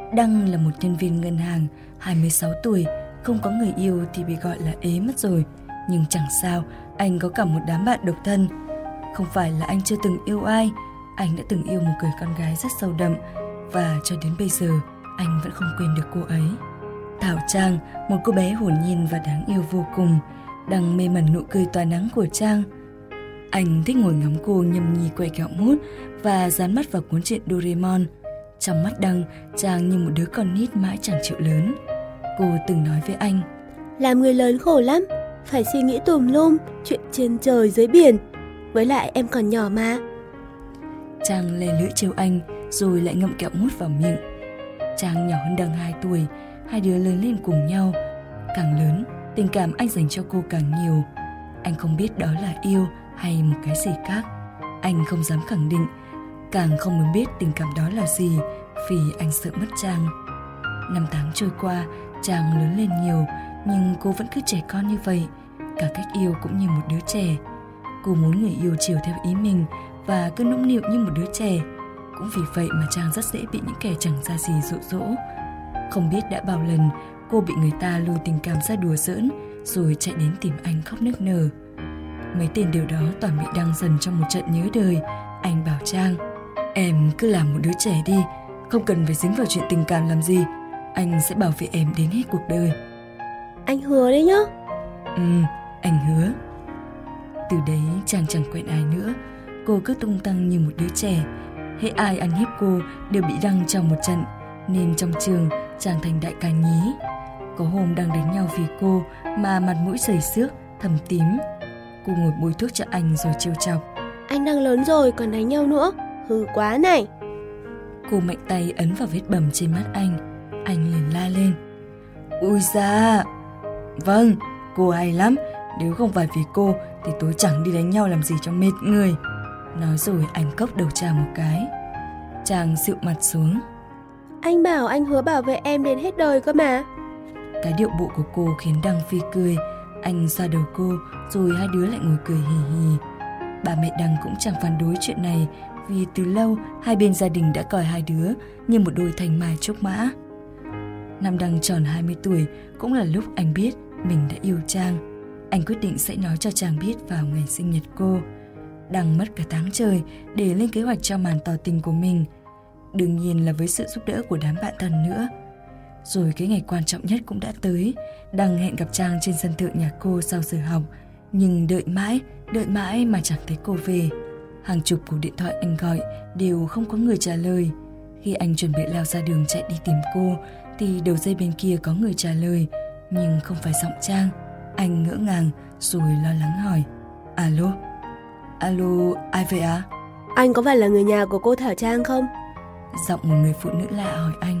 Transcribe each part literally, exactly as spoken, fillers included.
Đăng là một nhân viên ngân hàng, hai mươi sáu tuổi, không có người yêu thì bị gọi là ế mất rồi. Nhưng chẳng sao, anh có cả một đám bạn độc thân. Không phải là anh chưa từng yêu ai, anh đã từng yêu một người con gái rất sâu đậm, và cho đến bây giờ anh vẫn không quên được cô ấy. Thảo Trang, một cô bé hồn nhiên và đáng yêu vô cùng. Đăng mê mẩn nụ cười tỏa nắng của Trang. Anh thích ngồi ngắm cô nhâm nhi quay kẹo mút và dán mắt vào cuốn truyện Doraemon. Trong mắt Đăng, Trang như một đứa con nít mãi chẳng chịu lớn. Cô từng nói với anh: làm người lớn khổ lắm, phải suy nghĩ tùm lum, chuyện trên trời dưới biển. Với lại em còn nhỏ mà. Trang lè lưỡi trêu anh rồi lại ngậm kẹo mút vào miệng. Trang nhỏ hơn Đăng hai tuổi, hai đứa lớn lên cùng nhau. Càng lớn, tình cảm anh dành cho cô càng nhiều. Anh không biết đó là yêu hay một cái gì khác. Anh không dám khẳng định, càng không muốn biết tình cảm đó là gì, vì anh sợ mất Trang. Năm tháng trôi qua, Trang lớn lên nhiều, nhưng cô vẫn cứ trẻ con như vậy. Cả cách yêu cũng như một đứa trẻ. Cô muốn người yêu chiều theo ý mình và cứ nũng nịu như một đứa trẻ. Cũng vì vậy mà Trang rất dễ bị những kẻ chẳng ra gì dụ dỗ. Không biết đã bao lần cô bị người ta lôi tình cảm ra đùa giỡn, rồi chạy đến tìm anh khóc nức nở. Mấy tên điều đó toàn bị Đăng dần trong một trận nhớ đời. Anh bảo Trang: em cứ làm một đứa trẻ đi, không cần phải dính vào chuyện tình cảm làm gì. Anh sẽ bảo vệ em đến hết cuộc đời. Anh hứa đấy nhá. Ừ, anh hứa. Từ đấy Trang chẳng quen ai nữa. Cô cứ tung tăng như một đứa trẻ. Hễ ai ăn hiếp cô đều bị Đăng trong một trận, nên trong trường Trang thành đại ca nhí. Có hôm Đăng đánh nhau vì cô mà mặt mũi sẩy xước, thâm tím. Cô ngồi bôi thuốc cho anh rồi trêu chọc: anh đang lớn rồi còn đánh nhau nữa, hư quá này. Cô mạnh tay ấn vào vết bầm trên mắt anh. Anh liền la lên: ui da, vâng, cô hay lắm. Nếu không phải vì cô thì tôi chẳng đi đánh nhau làm gì cho mệt người. Nói rồi anh cốc đầu Trang một cái. Trang dịu mặt xuống. Anh bảo anh hứa bảo vệ em đến hết đời cơ mà. Cái điệu bộ của cô khiến Đăng phi cười. Anh xoa đầu cô rồi hai đứa lại ngồi cười hì hì. Ba mẹ Đăng cũng chẳng phản đối chuyện này, vì từ lâu hai bên gia đình đã coi hai đứa như một đôi thanh mai trúc mã. Năm Đăng tròn hai mươi tuổi cũng là lúc anh biết mình đã yêu Trang. Anh quyết định sẽ nói cho Trang biết vào ngày sinh nhật cô. Đăng mất cả tháng trời để lên kế hoạch cho màn tỏ tình của mình. Đương nhiên là với sự giúp đỡ của đám bạn thân nữa. Rồi cái ngày quan trọng nhất cũng đã tới. Đăng hẹn gặp Trang trên sân thượng nhà cô sau giờ học. Nhưng đợi mãi, đợi mãi mà chẳng thấy cô về. Hàng chục cuộc điện thoại anh gọi đều không có người trả lời. Khi anh chuẩn bị lao ra đường chạy đi tìm cô thì đầu dây bên kia có người trả lời, nhưng không phải giọng Trang. Anh ngỡ ngàng rồi lo lắng hỏi: Alo? Alo, ai vậy ạ? À? Anh có phải là người nhà của cô Thảo Trang không? Giọng một người phụ nữ lạ hỏi anh.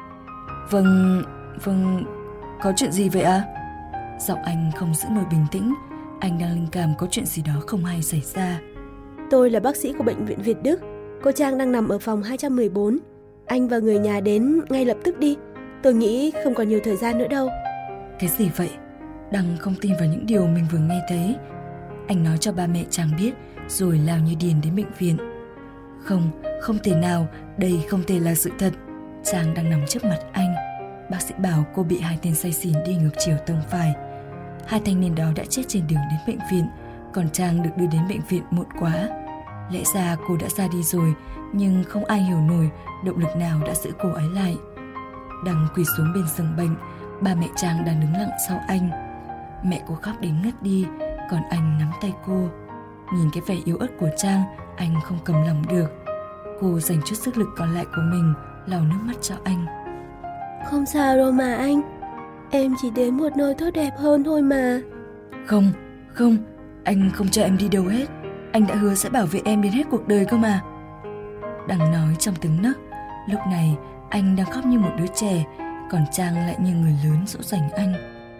Vâng, vâng, có chuyện gì vậy ạ? À? Giọng anh không giữ nổi bình tĩnh. Anh đang linh cảm có chuyện gì đó không hay xảy ra. Tôi là bác sĩ của bệnh viện Việt Đức. Cô Trang đang nằm ở phòng hai trăm mười bốn. Anh và người nhà đến ngay lập tức đi. Tôi nghĩ không còn nhiều thời gian nữa đâu. Cái gì vậy? Đăng không tin vào những điều mình vừa nghe thấy. Anh nói cho ba mẹ Trang biết rồi lao như điên đến bệnh viện. Không, không thể nào, đây không thể là sự thật. Trang đang nằm trước mặt anh. Bác sĩ bảo cô bị hai tên say xỉn đi ngược chiều tông phải. Hai thanh niên đó đã chết trên đường đến bệnh viện, còn Trang được đưa đến bệnh viện muộn quá. Lẽ ra cô đã ra đi rồi, nhưng không ai hiểu nổi động lực nào đã giữ cô ấy lại. Đăng quỳ xuống bên giường bệnh. Ba mẹ Trang đang đứng lặng sau anh. Mẹ cô khóc đến ngất đi, còn anh nắm tay cô. Nhìn cái vẻ yếu ớt của Trang, anh không cầm lòng được. Cô dành chút sức lực còn lại của mình lau nước mắt cho anh. Không sao đâu mà anh. Em chỉ đến một nơi tốt đẹp hơn thôi mà. Không, không, anh không cho em đi đâu hết. Anh đã hứa sẽ bảo vệ em đến hết cuộc đời cơ mà. Đăng nói trong tiếng nấc. Lúc này anh đang khóc như một đứa trẻ, còn Trang lại như người lớn dỗ dành anh.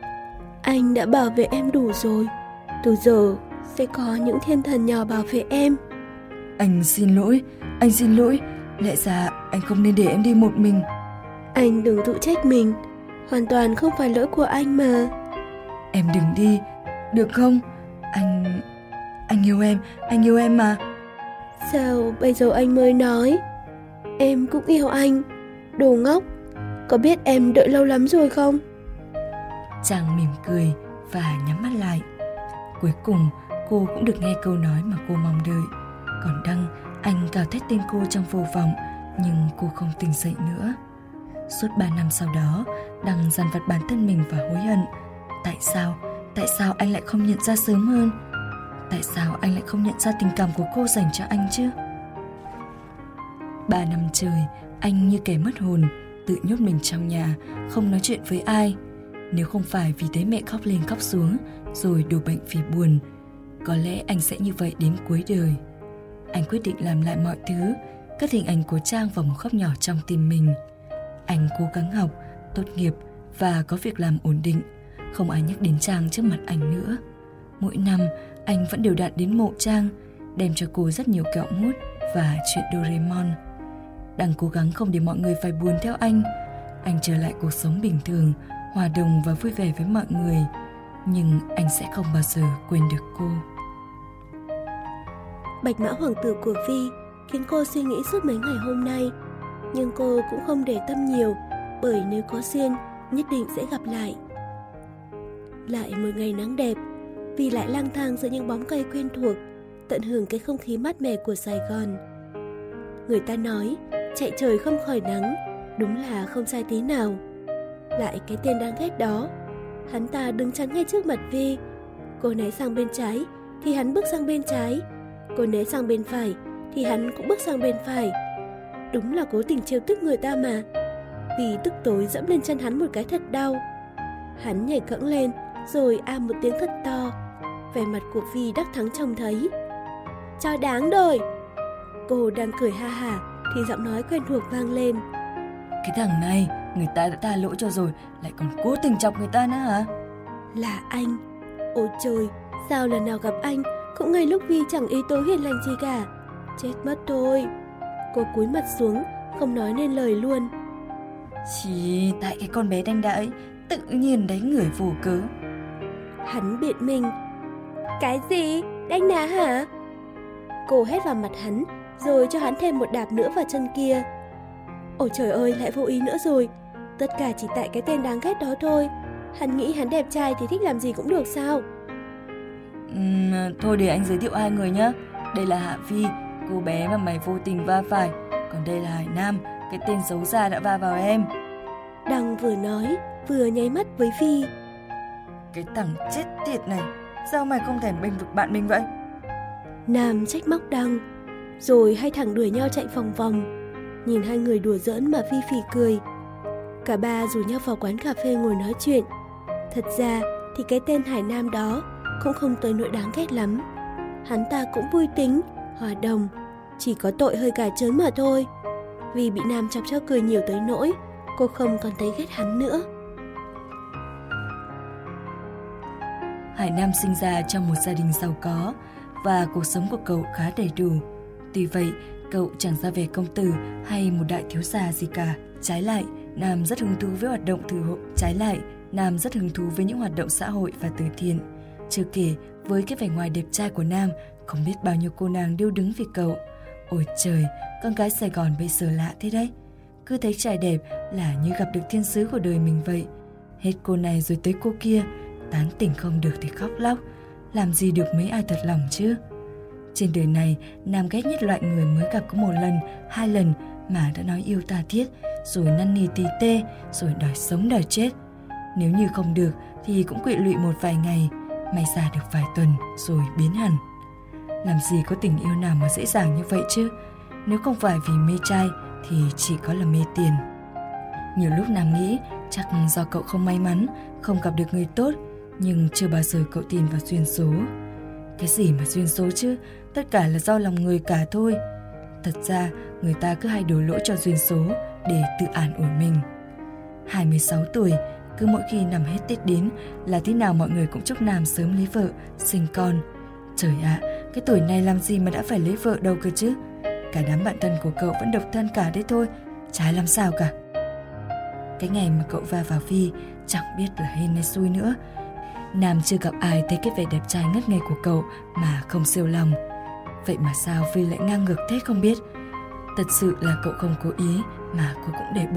Anh đã bảo vệ em đủ rồi. Từ giờ sẽ có những thiên thần nhỏ bảo vệ em. Anh xin lỗi, anh xin lỗi. Lẽ ra anh không nên để em đi một mình. Anh đừng tự trách mình. Hoàn toàn không phải lỗi của anh mà. Em đừng đi, được không? Anh... Anh yêu em, anh yêu em mà. Sao bây giờ anh mới nói? Em cũng yêu anh. Đồ ngốc, có biết em đợi lâu lắm rồi không? Trang mỉm cười và nhắm mắt lại. Cuối cùng cô cũng được nghe câu nói mà cô mong đợi. Còn Đăng, anh gào thét tên cô trong vô vọng, nhưng cô không tỉnh dậy nữa. Suốt ba năm sau đó, Đăng dằn vặt bản thân mình và hối hận. Tại sao, tại sao anh lại không nhận ra sớm hơn? Tại sao anh lại không nhận ra tình cảm của cô dành cho anh chứ? Ba năm trời, anh như kẻ mất hồn, tự nhốt mình trong nhà, không nói chuyện với ai. Nếu không phải vì thấy mẹ khóc lên khóc xuống, rồi đổ bệnh vì buồn, có lẽ anh sẽ như vậy đến cuối đời. Anh quyết định làm lại mọi thứ, cất hình ảnh của Trang vào một góc nhỏ trong tim mình. Anh cố gắng học, tốt nghiệp và có việc làm ổn định. Không ai nhắc đến Trang trước mặt anh nữa. Mỗi năm, anh vẫn đều đặn đến mộ Trang, đem cho cô rất nhiều kẹo mút và chuyện Doraemon. Đang cố gắng không để mọi người phải buồn theo anh. Anh trở lại cuộc sống bình thường, hòa đồng và vui vẻ với mọi người. Nhưng anh sẽ không bao giờ quên được cô. Bạch mã hoàng tử của Vi khiến cô suy nghĩ suốt mấy ngày hôm nay. Nhưng cô cũng không để tâm nhiều, bởi nếu có duyên, nhất định sẽ gặp lại. Lại một ngày nắng đẹp, Vi lại lang thang giữa những bóng cây quen thuộc, tận hưởng cái không khí mát mẻ của Sài Gòn. Người ta nói, chạy trời không khỏi nắng, đúng là không sai tí nào. Lại cái tên đáng ghét đó, hắn ta đứng chắn ngay trước mặt Vi. Cô né sang bên trái, thì hắn bước sang bên trái. Cô né sang bên phải, thì hắn cũng bước sang bên phải. Đúng là cố tình trêu tức người ta mà. Vi tức tối dẫm lên chân hắn một cái thật đau. Hắn nhảy cẫng lên, rồi a một tiếng thật to. Vẻ mặt của Vi đắc thắng trông thấy. Cho đáng đời. Cô đang cười ha hả, thì giọng nói quen thuộc vang lên. Cái thằng này, người ta đã tha lỗi cho rồi, lại còn cố tình chọc người ta nữa hả? Là anh. Ôi trời, sao lần nào gặp anh cũng ngay lúc Vi chẳng ý tứ hiền lành gì cả. Chết mất tôi. Cô cúi mặt xuống, không nói nên lời luôn. Chỉ tại cái con bé đanh đã ấy tự nhiên đánh người vô cớ. Hắn biện minh. Cái gì? Đanh đá hả? Cô hét vào mặt hắn, rồi cho hắn thêm một đạp nữa vào chân kia. Ôi trời ơi, lại vô ý nữa rồi. Tất cả chỉ tại cái tên đáng ghét đó thôi. Hắn nghĩ hắn đẹp trai thì thích làm gì cũng được sao? uhm, Thôi để anh giới thiệu hai người nhé. Đây là Hạ Vi, cô bé mà mày vô tình va phải. Còn đây là Hải Nam, cái tên xấu xa đã va vào em. Đăng vừa nói, vừa nháy mắt với Vi. Cái thằng chết tiệt này, sao mày không thèm bênh vực bạn mình vậy? Nam trách móc Đăng. Rồi hai thằng đuổi nhau chạy vòng vòng. Nhìn hai người đùa giỡn mà Vi phì cười. Cả ba rủ nhau vào quán cà phê ngồi nói chuyện. Thật ra thì cái tên Hải Nam đó cũng không tới nỗi đáng ghét lắm. Hắn ta cũng vui tính, hòa đồng, chỉ có tội hơi cà trớn mà thôi. Vì bị Nam chọc cho cười nhiều tới nỗi cô không còn thấy ghét hắn nữa. Hải Nam sinh ra trong một gia đình giàu có và cuộc sống của cậu khá đầy đủ. Tuy vậy, cậu chẳng ra vẻ công tử hay một đại thiếu gia gì cả. Trái lại, Nam rất hứng thú với hoạt động từ hộ. Trái lại, Nam rất hứng thú với những hoạt động xã hội và từ thiện. Chưa kể, với cái vẻ ngoài đẹp trai của Nam, không biết bao nhiêu cô nàng điêu đứng vì cậu. Ôi trời, con gái Sài Gòn bây giờ lạ thế đấy. Cứ thấy trai đẹp là như gặp được thiên sứ của đời mình vậy. Hết cô này rồi tới cô kia, tán tỉnh không được thì khóc lóc. Làm gì được mấy ai thật lòng chứ? Trên đời này, Nam ghét nhất loại người mới gặp có một lần, hai lần mà đã nói yêu tha thiết, rồi năn nỉ tì tê, rồi đòi sống đòi chết. Nếu như không được thì cũng quỵ lụy một vài ngày, may ra được vài tuần rồi biến hẳn. Làm gì có tình yêu nào mà dễ dàng như vậy chứ? Nếu không phải vì mê trai thì chỉ có là mê tiền. Nhiều lúc Nam nghĩ chắc do cậu không may mắn, không gặp được người tốt, nhưng chưa bao giờ cậu tin vào duyên số. Cái gì mà duyên số chứ, tất cả là do lòng người cả thôi. Thật ra người ta cứ hay đổ lỗi cho duyên số để tự an ủi mình. hai mươi sáu tuổi, cứ mỗi khi năm hết Tết đến là thế nào mọi người cũng chúc Nam sớm lấy vợ, sinh con. Trời ạ, à, cái tuổi này làm gì mà đã phải lấy vợ đâu cơ chứ. Cả đám bạn thân của cậu vẫn độc thân cả đấy thôi, chả làm sao cả. Cái ngày mà cậu va vào Vi, chẳng biết là hên hay xui nữa. Nam chưa gặp ai thấy cái vẻ đẹp trai ngất ngây của cậu mà không siêu lòng. Vậy mà sao Vi lại ngang ngược thế không biết. Thật sự là cậu không cố ý mà cô cũng để bụng,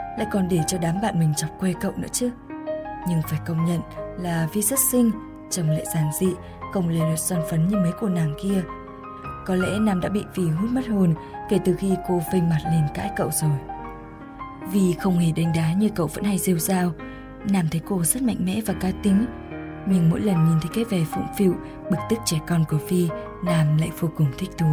lại còn để cho đám bạn mình chọc quê cậu nữa chứ. Nhưng phải công nhận là Vi rất xinh, trông lại giản dị, không lê lết son phấn như mấy cô nàng kia. Có lẽ Nam đã bị Vi hút mất hồn kể từ khi cô phênh mặt lên cãi cậu rồi. Vi không hề đánh đá như cậu vẫn hay rêu rao. Nam thấy cô rất mạnh mẽ và cá tính, nhưng mỗi lần nhìn thấy cái vẻ phụng phịu, bực tức trẻ con của Vi, Nam lại vô cùng thích thú.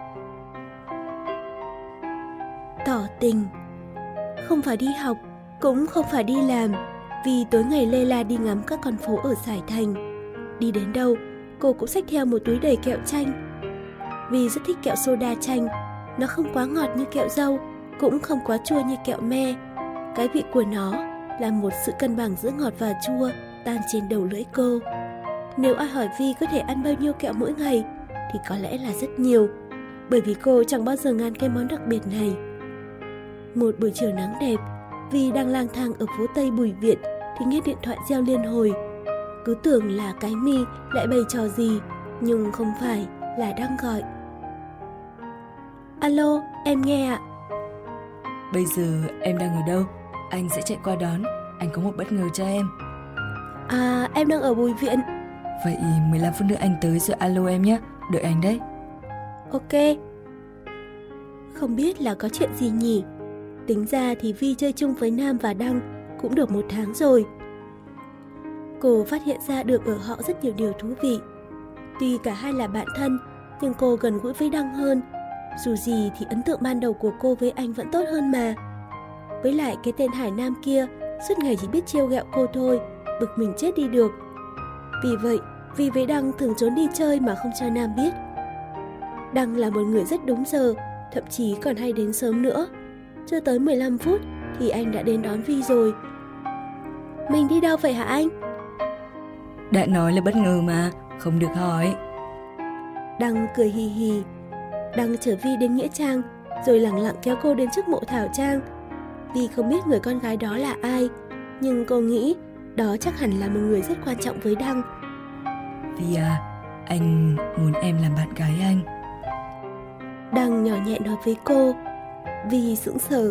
Tỏ tình. Không phải đi học, cũng không phải đi làm, vì tối ngày lê la đi ngắm các con phố ở Sài Thành. Đi đến đâu, cô cũng xách theo một túi đầy kẹo chanh. Vì rất thích kẹo soda chanh, nó không quá ngọt như kẹo dâu, cũng không quá chua như kẹo me. Cái vị của nó là một sự cân bằng giữa ngọt và chua, tan trên đầu lưỡi cô. Nếu ai hỏi Vi có thể ăn bao nhiêu kẹo mỗi ngày, thì có lẽ là rất nhiều, bởi vì cô chẳng bao giờ ngán cái món đặc biệt này. Một buổi chiều nắng đẹp, Vi đang lang thang ở phố Tây Bùi Viện thì nghe điện thoại reo liên hồi. Cứ tưởng là cái Mi lại bày trò gì, nhưng không phải, là đang gọi. Alo, em nghe ạ. Bây giờ em đang ở đâu? Anh sẽ chạy qua đón, anh có một bất ngờ cho em. À, em đang ở Bùi Viện. Vậy mười lăm phút nữa anh tới rồi alo em nhé, đợi anh đấy. Ok. Không biết là có chuyện gì nhỉ? Tính ra thì Vi chơi chung với Nam và Đăng cũng được một tháng rồi. Cô phát hiện ra được ở họ rất nhiều điều thú vị. Tuy cả hai là bạn thân, nhưng cô gần gũi với Đăng hơn. Dù gì thì ấn tượng ban đầu của cô với anh vẫn tốt hơn mà. Với lại cái tên Hải Nam kia suốt ngày chỉ biết trêu ghẹo cô thôi, bực mình chết đi được. Vì vậy, Vi với Đăng thường trốn đi chơi mà không cho Nam biết. Đăng là một người rất đúng giờ, thậm chí còn hay đến sớm nữa. Chưa tới mười lăm phút thì anh đã đến đón Vi rồi. Mình đi đâu vậy hả anh? Đã nói là bất ngờ mà, không được hỏi. Đăng cười hì hì. Đăng chở Vi đến Nghĩa Trang, rồi lẳng lặng kéo cô đến trước mộ Thảo Trang. Vi không biết người con gái đó là ai, nhưng cô nghĩ đó chắc hẳn là một người rất quan trọng với Đăng. Vi à, anh muốn em làm bạn gái anh. Đăng nhỏ nhẹ nói với cô. Vi sững sờ.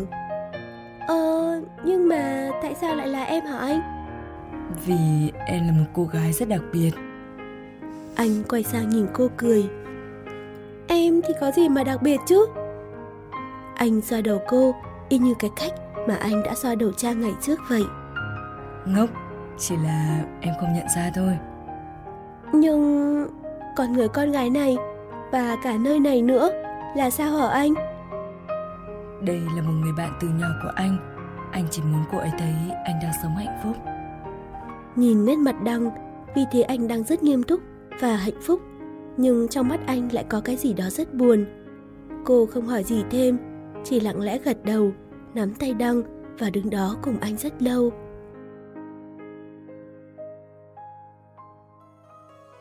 Ờ, nhưng mà tại sao lại là em hả anh? Vì em là một cô gái rất đặc biệt. Anh quay sang nhìn cô cười. Em thì có gì mà đặc biệt chứ? Anh xoa đầu cô, y như cái cách mà anh đã xoa đầu Trang ngày trước vậy. Ngốc, chỉ là em không nhận ra thôi. Nhưng còn người con gái này và cả nơi này nữa là sao hả anh? Đây là một người bạn từ nhỏ của anh. Anh chỉ muốn cô ấy thấy anh đang sống hạnh phúc. Nhìn nét mặt Đăng, vì thế anh đang rất nghiêm túc và hạnh phúc, nhưng trong mắt anh lại có cái gì đó rất buồn. Cô không hỏi gì thêm, chỉ lặng lẽ gật đầu, nắm tay Đăng và đứng đó cùng anh rất lâu.